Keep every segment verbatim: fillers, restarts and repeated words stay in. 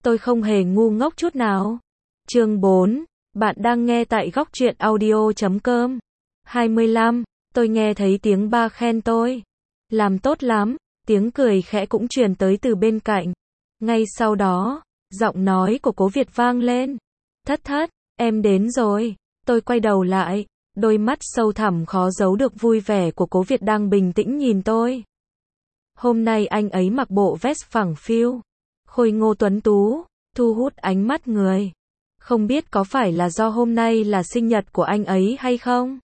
Tôi không hề ngu ngốc chút nào. Chương bốn. Bạn đang nghe tại góc truyện audio chấm com. hai mươi lăm. Tôi nghe thấy tiếng ba khen tôi. Làm tốt lắm. Tiếng cười khẽ cũng truyền tới từ bên cạnh. Ngay sau đó, giọng nói của Cố Việt vang lên. Thất thất, em đến rồi. Tôi quay đầu lại. Đôi mắt sâu thẳm khó giấu được vui vẻ của Cố Việt đang bình tĩnh nhìn tôi. Hôm nay anh ấy mặc bộ vest phẳng phiu, khôi ngô tuấn tú, thu hút ánh mắt người. Không biết có phải là do hôm nay là sinh nhật của anh ấy hay không?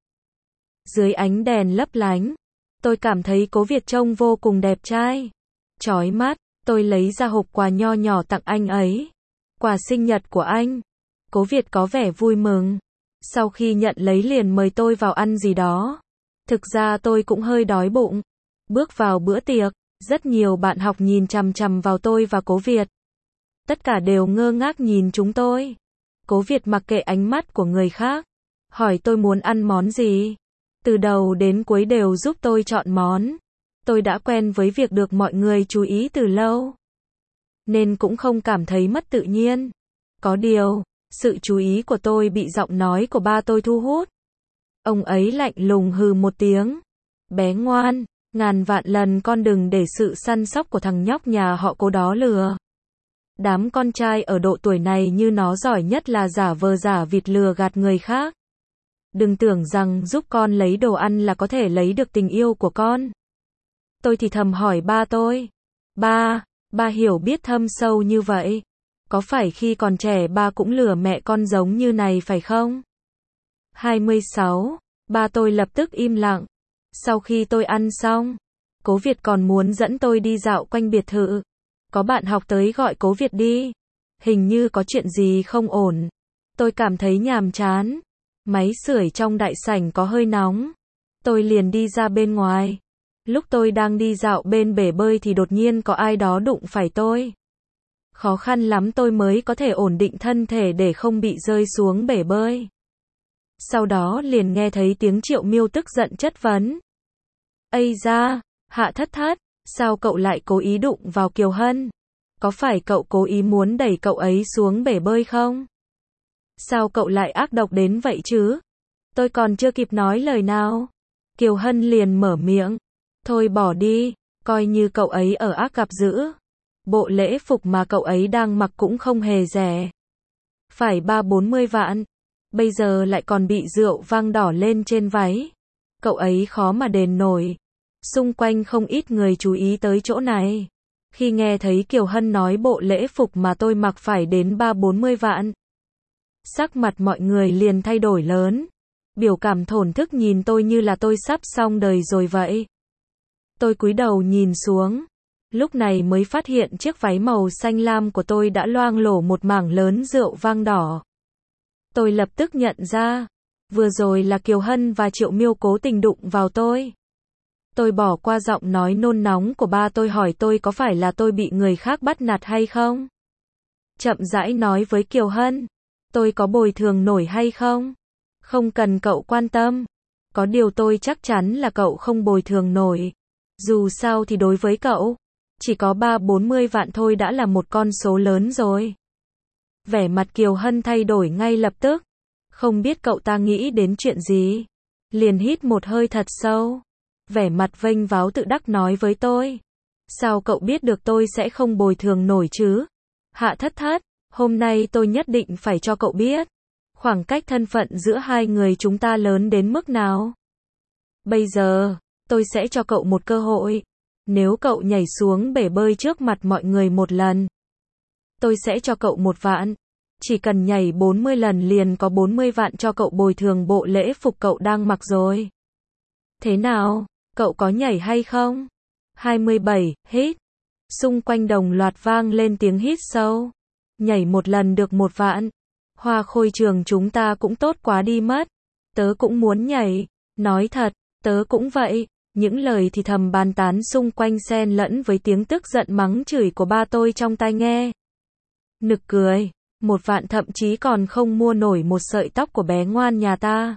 Dưới ánh đèn lấp lánh, tôi cảm thấy Cố Việt trông vô cùng đẹp trai. Chói mắt, tôi lấy ra hộp quà nho nhỏ tặng anh ấy. Quà sinh nhật của anh. Cố Việt có vẻ vui mừng. Sau khi nhận lấy liền mời tôi vào ăn gì đó. Thực ra tôi cũng hơi đói bụng. Bước vào bữa tiệc, rất nhiều bạn học nhìn chằm chằm vào tôi và Cố Việt. Tất cả đều ngơ ngác nhìn chúng tôi. Cố Việt mặc kệ ánh mắt của người khác, hỏi tôi muốn ăn món gì. Từ đầu đến cuối đều giúp tôi chọn món. Tôi đã quen với việc được mọi người chú ý từ lâu, nên cũng không cảm thấy mất tự nhiên. Có điều, sự chú ý của tôi bị giọng nói của ba tôi thu hút. Ông ấy lạnh lùng hừ một tiếng. Bé ngoan, ngàn vạn lần con đừng để sự săn sóc của thằng nhóc nhà họ Cố đó lừa. Đám con trai ở độ tuổi này như nó giỏi nhất là giả vờ giả vịt lừa gạt người khác. Đừng tưởng rằng giúp con lấy đồ ăn là có thể lấy được tình yêu của con. Tôi thì thầm hỏi ba tôi. Ba, ba hiểu biết thâm sâu như vậy. Có phải khi còn trẻ ba cũng lừa mẹ con giống như này phải không? hai mươi sáu. Ba tôi lập tức im lặng. Sau khi tôi ăn xong, Cố Việt còn muốn dẫn tôi đi dạo quanh biệt thự. Có bạn học tới gọi Cố Việt đi. Hình như có chuyện gì không ổn. Tôi cảm thấy nhàm chán. Máy sưởi trong đại sảnh có hơi nóng. Tôi liền đi ra bên ngoài. Lúc tôi đang đi dạo bên bể bơi thì đột nhiên có ai đó đụng phải tôi. Khó khăn lắm tôi mới có thể ổn định thân thể để không bị rơi xuống bể bơi. Sau đó liền nghe thấy tiếng Triệu Miêu tức giận chất vấn. Ây da, Hạ Thất Thất, sao cậu lại cố ý đụng vào Kiều Hân? Có phải cậu cố ý muốn đẩy cậu ấy xuống bể bơi không? Sao cậu lại ác độc đến vậy chứ? Tôi còn chưa kịp nói lời nào. Kiều Hân liền mở miệng. Thôi bỏ đi, coi như cậu ấy ở ác gặp dữ. Bộ lễ phục mà cậu ấy đang mặc cũng không hề rẻ. Phải ba bốn mươi vạn. Bây giờ lại còn bị rượu vang đỏ lên trên váy. Cậu ấy khó mà đền nổi. Xung quanh không ít người chú ý tới chỗ này. Khi nghe thấy Kiều Hân nói bộ lễ phục mà tôi mặc phải đến ba bốn mươi vạn. Sắc mặt mọi người liền thay đổi lớn. Biểu cảm thổn thức nhìn tôi như là tôi sắp xong đời rồi vậy. Tôi cúi đầu nhìn xuống. Lúc này mới phát hiện chiếc váy màu xanh lam của tôi đã loang lổ một mảng lớn rượu vang đỏ. Tôi lập tức nhận ra, vừa rồi là Kiều Hân và Triệu Miêu cố tình đụng vào tôi. Tôi bỏ qua giọng nói nôn nóng của ba tôi hỏi tôi có phải là tôi bị người khác bắt nạt hay không. Chậm rãi nói với Kiều Hân, tôi có bồi thường nổi hay không? Không cần cậu quan tâm. Có điều tôi chắc chắn là cậu không bồi thường nổi. Dù sao thì đối với cậu, chỉ có ba bốn mươi vạn thôi đã là một con số lớn rồi. Vẻ mặt Kiều Hân thay đổi ngay lập tức. Không biết cậu ta nghĩ đến chuyện gì. Liền hít một hơi thật sâu. Vẻ mặt vênh váo tự đắc nói với tôi. Sao cậu biết được tôi sẽ không bồi thường nổi chứ? Hạ Thất Thất, hôm nay tôi nhất định phải cho cậu biết. Khoảng cách thân phận giữa hai người chúng ta lớn đến mức nào. Bây giờ, tôi sẽ cho cậu một cơ hội. Nếu cậu nhảy xuống bể bơi trước mặt mọi người một lần, tôi sẽ cho cậu một vạn. Chỉ cần nhảy bốn mươi lần liền có bốn mươi vạn cho cậu bồi thường bộ lễ phục cậu đang mặc rồi. Thế nào, cậu có nhảy hay không? hai mươi bảy, hít. Xung quanh đồng loạt vang lên tiếng hít sâu. Nhảy một lần được một vạn. Hoa khôi trường chúng ta cũng tốt quá đi mất. Tớ cũng muốn nhảy. Nói thật, tớ cũng vậy. Những lời thì thầm bàn tán xung quanh xen lẫn với tiếng tức giận mắng chửi của ba tôi trong tai nghe. Nực cười, một vạn thậm chí còn không mua nổi một sợi tóc của bé ngoan nhà ta.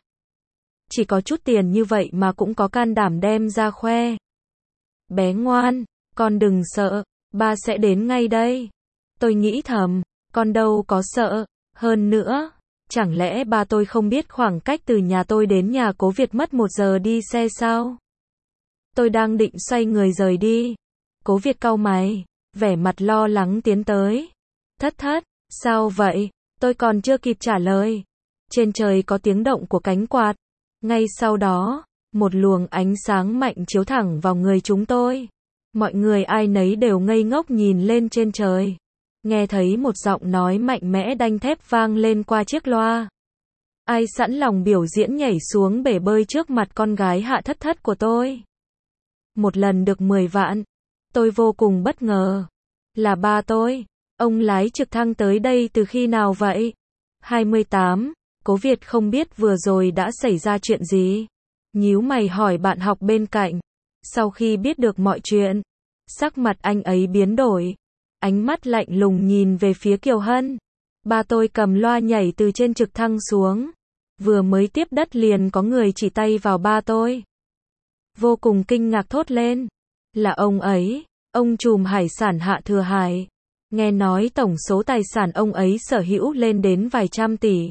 Chỉ có chút tiền như vậy mà cũng có can đảm đem ra khoe. Bé ngoan, con đừng sợ, ba sẽ đến ngay đây. Tôi nghĩ thầm, Con đâu có sợ, hơn nữa, chẳng lẽ ba tôi không biết khoảng cách từ nhà tôi đến nhà Cố Việt mất một giờ đi xe sao? Tôi đang định xoay người rời đi. Cố Việt cau mày, vẻ mặt lo lắng tiến tới. Thất thất, sao vậy? Tôi còn chưa kịp trả lời. Trên trời có tiếng động của cánh quạt. Ngay sau đó, một luồng ánh sáng mạnh chiếu thẳng vào người chúng tôi. Mọi người ai nấy đều ngây ngốc nhìn lên trên trời. Nghe thấy một giọng nói mạnh mẽ đanh thép vang lên qua chiếc loa. Ai sẵn lòng biểu diễn nhảy xuống bể bơi trước mặt con gái Hạ Thất Thất của tôi? Một lần được mười vạn. Tôi vô cùng bất ngờ. Là ba tôi. Ông lái trực thăng tới đây từ khi nào vậy? hai mươi tám. Cố Việt không biết vừa rồi đã xảy ra chuyện gì. Nhíu mày hỏi bạn học bên cạnh. Sau khi biết được mọi chuyện, sắc mặt anh ấy biến đổi. Ánh mắt lạnh lùng nhìn về phía Kiều Hân. Ba tôi cầm loa nhảy từ trên trực thăng xuống. Vừa mới tiếp đất liền có người chỉ tay vào ba tôi. Vô cùng kinh ngạc thốt lên. Là ông ấy, ông trùm hải sản Hạ Thừa Hải. Nghe nói tổng số tài sản ông ấy sở hữu lên đến vài trăm tỷ.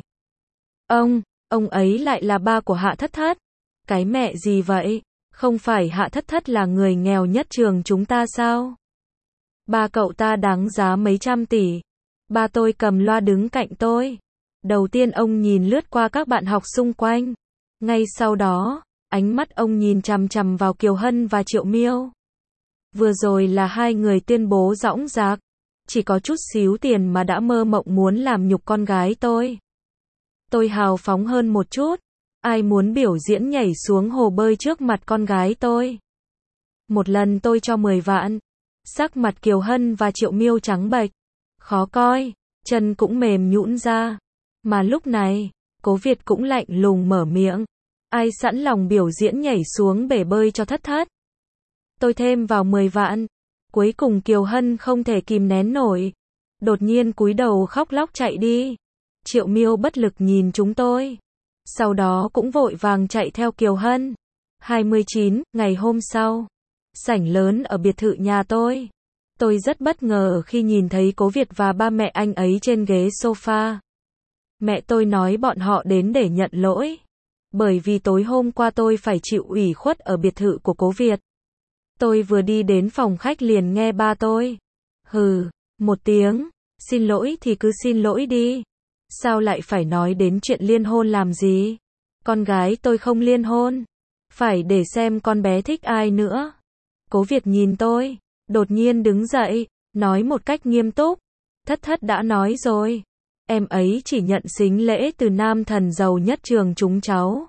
Ông, ông ấy lại là ba của Hạ Thất Thất. Cái mẹ gì vậy? Không phải Hạ Thất Thất là người nghèo nhất trường chúng ta sao? Ba cậu ta đáng giá mấy trăm tỷ. Ba tôi cầm loa đứng cạnh tôi. Đầu tiên ông nhìn lướt qua các bạn học xung quanh. Ngay sau đó, ánh mắt ông nhìn chằm chằm vào Kiều Hân và Triệu Miêu. Vừa rồi là hai người tuyên bố dõng dạc. Chỉ có chút xíu tiền mà đã mơ mộng muốn làm nhục con gái tôi. Tôi hào phóng hơn một chút. Ai muốn biểu diễn nhảy xuống hồ bơi trước mặt con gái tôi? Một lần tôi cho mười vạn. Sắc mặt Kiều Hân và Triệu Miêu trắng bệch, khó coi, chân cũng mềm nhũn ra. Mà lúc này, Cố Việt cũng lạnh lùng mở miệng. Ai sẵn lòng biểu diễn nhảy xuống bể bơi cho Thất Thất? Tôi thêm vào mười vạn. Cuối cùng Kiều Hân không thể kìm nén nổi. Đột nhiên cúi đầu khóc lóc chạy đi. Triệu Miêu bất lực nhìn chúng tôi. Sau đó cũng vội vàng chạy theo Kiều Hân. hai mươi chín, ngày hôm sau. Sảnh lớn ở biệt thự nhà tôi. Tôi rất bất ngờ khi nhìn thấy Cố Việt và ba mẹ anh ấy trên ghế sofa. Mẹ tôi nói bọn họ đến để nhận lỗi. Bởi vì tối hôm qua tôi phải chịu ủy khuất ở biệt thự của Cố Việt. Tôi vừa đi đến phòng khách liền nghe ba tôi. Hừ, một tiếng. Xin lỗi thì cứ xin lỗi đi. Sao lại phải nói đến chuyện liên hôn làm gì? Con gái tôi không liên hôn. Phải để xem con bé thích ai nữa. Cố Việt nhìn tôi, đột nhiên đứng dậy, nói một cách nghiêm túc. Thất Thất đã nói rồi. Em ấy chỉ nhận sính lễ từ nam thần giàu nhất trường chúng cháu.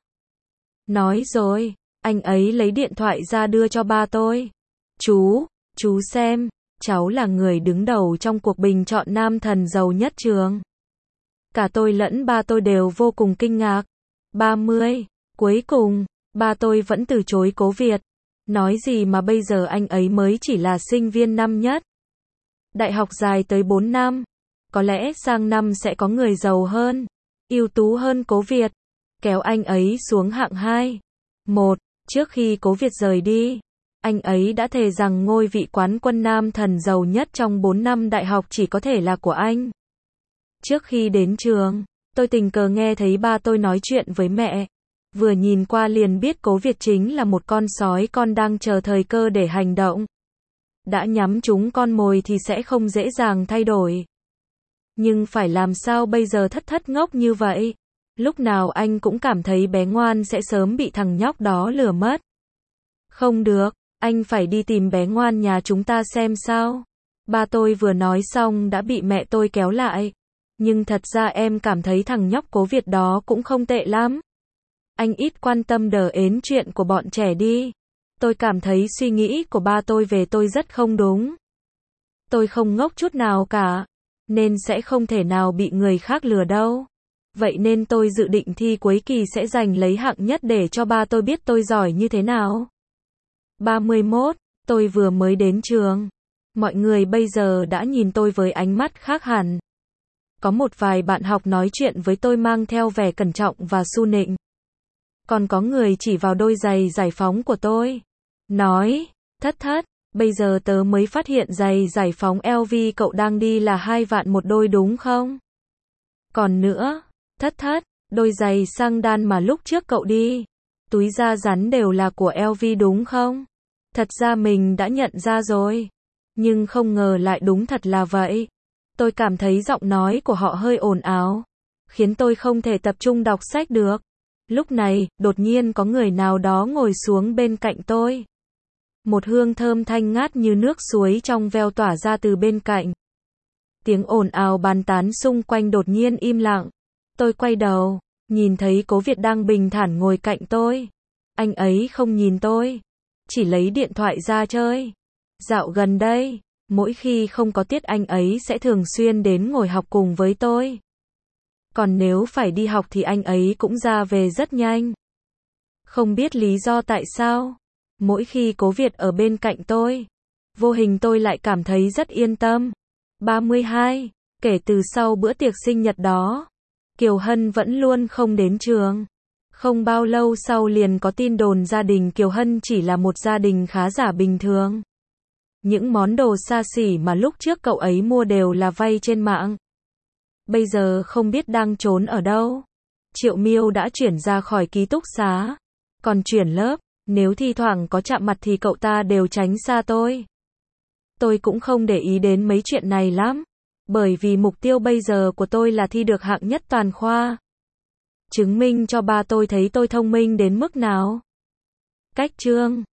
Nói rồi, anh ấy lấy điện thoại ra đưa cho ba tôi. Chú, chú xem, cháu là người đứng đầu trong cuộc bình chọn nam thần giàu nhất trường. Cả tôi lẫn ba tôi đều vô cùng kinh ngạc. ba mươi, cuối cùng, ba tôi vẫn từ chối Cố Việt. Nói gì mà bây giờ anh ấy mới chỉ là sinh viên năm nhất. Đại học dài tới bốn năm. Có lẽ sang năm sẽ có người giàu hơn, ưu tú hơn Cố Việt. Kéo anh ấy xuống hạng hai. Một, trước khi Cố Việt rời đi, anh ấy đã thề rằng ngôi vị quán quân nam thần giàu nhất trong bốn năm đại học chỉ có thể là của anh. Trước khi đến trường, tôi tình cờ nghe thấy ba tôi nói chuyện với mẹ. Vừa nhìn qua liền biết Cố Việt chính là một con sói con đang chờ thời cơ để hành động. Đã nhắm trúng con mồi thì sẽ không dễ dàng thay đổi. Nhưng phải làm sao bây giờ? Thất Thất ngốc như vậy. Lúc nào anh cũng cảm thấy bé ngoan sẽ sớm bị thằng nhóc đó lừa mất. Không được, anh phải đi tìm bé ngoan nhà chúng ta xem sao. Ba tôi vừa nói xong đã bị mẹ tôi kéo lại. Nhưng thật ra em cảm thấy thằng nhóc Cố Việt đó cũng không tệ lắm. Anh ít quan tâm đờ ến chuyện của bọn trẻ đi. Tôi cảm thấy suy nghĩ của ba tôi về tôi rất không đúng. Tôi không ngốc chút nào cả, nên sẽ không thể nào bị người khác lừa đâu. Vậy nên tôi dự định thi cuối kỳ sẽ giành lấy hạng nhất để cho ba tôi biết tôi giỏi như thế nào. ba mươi mốt, tôi vừa mới đến trường. Mọi người bây giờ đã nhìn tôi với ánh mắt khác hẳn. Có một vài bạn học nói chuyện với tôi mang theo vẻ cẩn trọng và su nịnh. Còn có người chỉ vào đôi giày giải phóng của tôi. Nói, Thất Thất, Bây giờ tớ mới phát hiện giày giải phóng L V cậu đang đi là hai vạn một đôi đúng không? Còn nữa, thất thất, đôi giày sang đan mà lúc trước cậu đi, túi da rắn đều là của L V đúng không? Thật ra mình đã nhận ra rồi, nhưng không ngờ lại đúng thật là vậy. Tôi cảm thấy giọng nói của họ hơi ồn ào, khiến tôi không thể tập trung đọc sách được. Lúc này, đột nhiên có người nào đó ngồi xuống bên cạnh tôi. Một hương thơm thanh ngát như nước suối trong veo tỏa ra từ bên cạnh. Tiếng ồn ào bàn tán xung quanh đột nhiên im lặng. Tôi quay đầu, nhìn thấy Cố Việt đang bình thản ngồi cạnh tôi. Anh ấy không nhìn tôi, chỉ lấy điện thoại ra chơi. Dạo gần đây, mỗi khi không có tiết anh ấy sẽ thường xuyên đến ngồi học cùng với tôi. Còn nếu phải đi học thì anh ấy cũng ra về rất nhanh. Không biết lý do tại sao, mỗi khi Cố Việt ở bên cạnh tôi, vô hình tôi lại cảm thấy rất yên tâm. ba mươi hai, kể từ sau bữa tiệc sinh nhật đó, Kiều Hân vẫn luôn không đến trường. Không bao lâu sau liền có tin đồn gia đình Kiều Hân chỉ là một gia đình khá giả bình thường. Những món đồ xa xỉ mà lúc trước cậu ấy mua đều là vay trên mạng. Bây giờ không biết đang trốn ở đâu. Triệu Miêu đã chuyển ra khỏi ký túc xá. Còn chuyển lớp, nếu thi thoảng có chạm mặt thì cậu ta đều tránh xa tôi. Tôi cũng không để ý đến mấy chuyện này lắm. Bởi vì mục tiêu bây giờ của tôi là thi được hạng nhất toàn khoa. Chứng minh cho ba tôi thấy tôi thông minh đến mức nào. Cách chương